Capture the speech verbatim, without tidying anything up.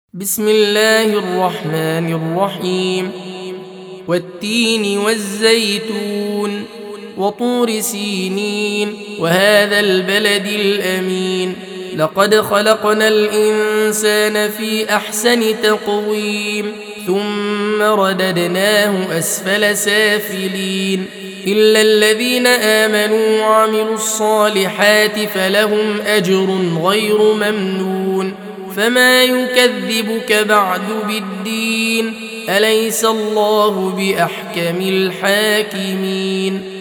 بسم الله الرحمن الرحيم. والتين والزيتون وطور سينين وهذا البلد الأمين لقد خلقنا الإنسان في أحسن تقويم ثم رددناه أسفل سافلين إلا الذين آمنوا وعملوا الصالحات فلهم أجر غير ممنون فما يكذبك بعد بالدين أليس الله بأحكم الحاكمين